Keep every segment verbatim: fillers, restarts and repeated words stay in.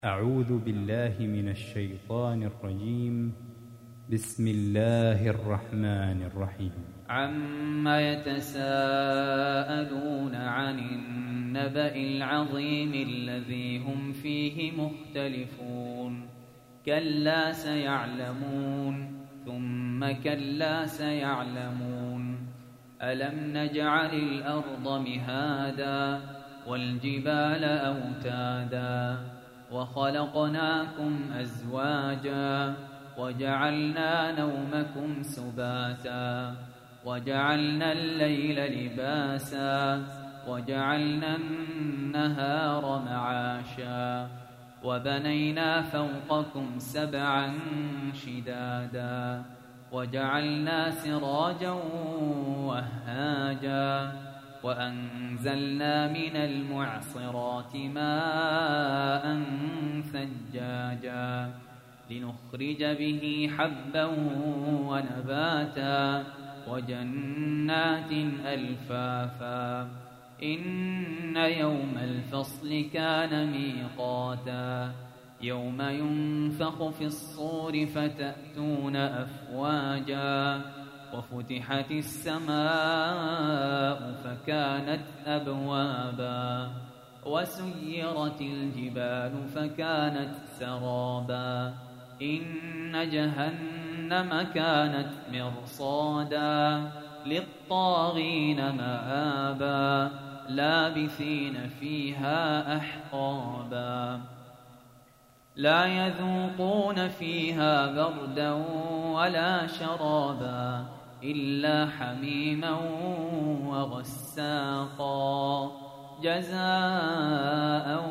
أعوذ بالله من الشيطان الرجيم. بسم الله الرحمن الرحيم. عما يتساءلون عن النبأ العظيم الذي هم فيه مختلفون كلا سيعلمون ثم كلا سيعلمون ألم نجعل الأرض مهادا والجبال أوتادا وخلقناكم أزواجا وجعلنا نومكم سباتا وجعلنا الليل لباسا وجعلنا النهار معاشا وبنينا فوقكم سبعا شدادا وجعلنا سراجا وهاجا وأنزلنا من المعصرات ماء ثجاجا لنخرج به حبا ونباتا وجنات ألفافا إن يوم الفصل كان ميقاتا يوم ينفخ في الصور فتأتون أفواجا وفتحت السماء فكانت أبوابا وسيرت الجبال فكانت سرابا إن جهنم كانت مرصادا للطاغين مآبا لابثين فيها أحقابا لا يذوقون فيها بردا ولا شرابا إلا حميما وغساقا جزاء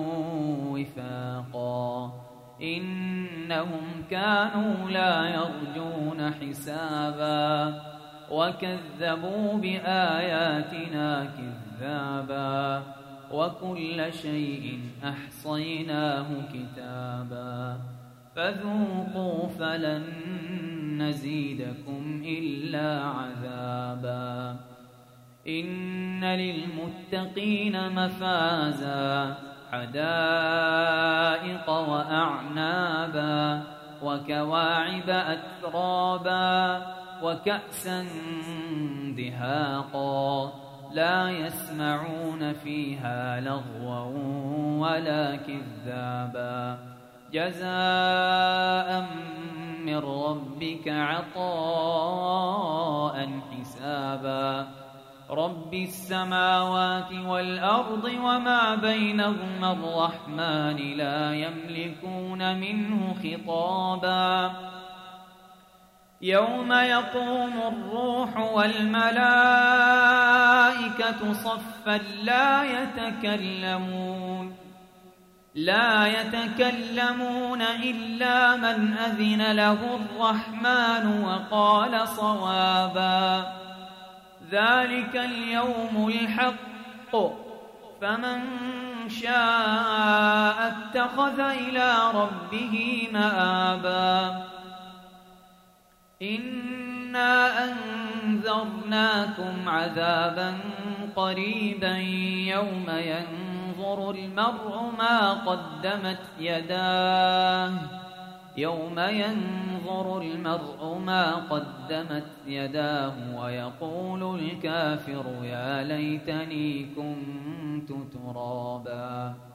وفاقا إنهم كانوا لا يرجون حسابا وكذبوا بآياتنا كذابا وكل شيء أحصيناه كتابا فذوقوا فلن نزيدكم إلا عذابا إن للمتقين مفازا حدائق وأعنابا وكواعب أترابا وكأسا دهاقا لا يسمعون فيها لغوا ولا كذابا جزاء من ربك عطاء حسابا رب السماوات والأرض وما بينهما الرحمن لا يملكون منه خطابا يوم يقوم الروح والملائكة صفا لا يتكلمون لا يتكلمون إلا من أذن له الرحمن وقال صوابا ذلك اليوم الحق فمن شاء اتخذ إلى ربه مآبا إنا أنذرناكم عذابا قريبا يوم ينظر المرء ما قدمت يداه يوم ينظر المرء ما قدمت يداه ويقول الكافر يا ليتني كنت ترابا.